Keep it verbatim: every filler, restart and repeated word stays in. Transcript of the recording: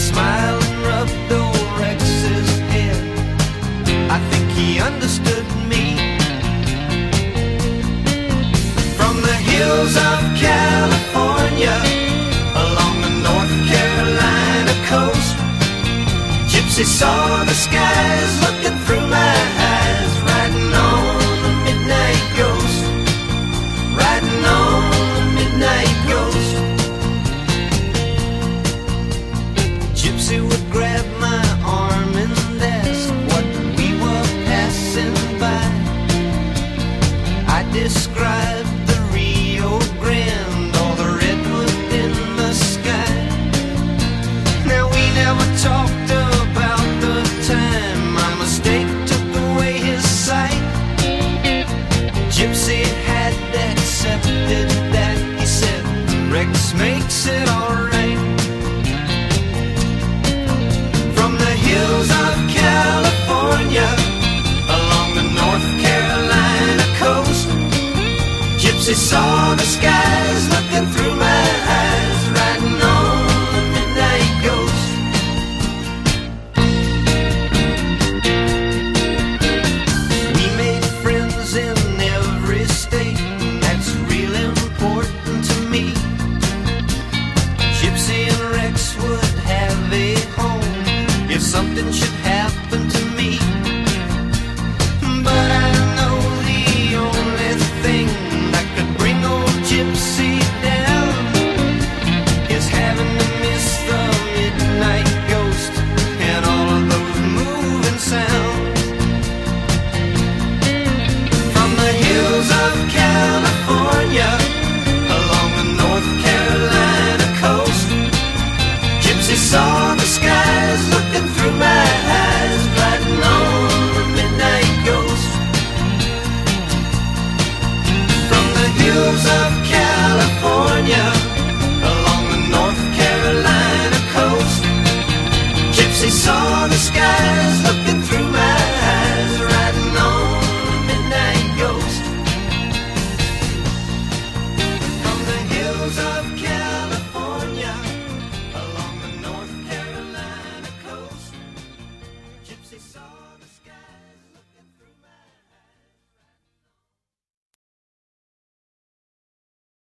smile and rubbed old Rex's head. I think he understood me. From the hills of California, along the North Carolina coast, Gypsy saw the skies looking through my eyes, riding on the midnight ghost, riding on the midnight ghost. Gypsy would grab my arm and ask what we were passing by. I described the Rio Grande, all the redwood in the sky. Now we never talked about the time my mistake took away his sight. Gypsy had accepted that, he said, Rex makes it alright. From the hills of California, along the North Carolina coast, Gypsy saw the skies looking through my eyes, riding on the midnight ghost. We made friends in every state, that's real important to me. Gypsy and Rex would have a home if something should happen to me. But I know the only thing that could bring old Gypsy down is having to miss the midnight ghost and all of those moving sounds. From the hills of California, along the North Carolina coast, Gypsy saw the skies looking through my eyes, riding on the midnight ghost. From the hills of California, along the North Carolina coast, Gypsy saw the skies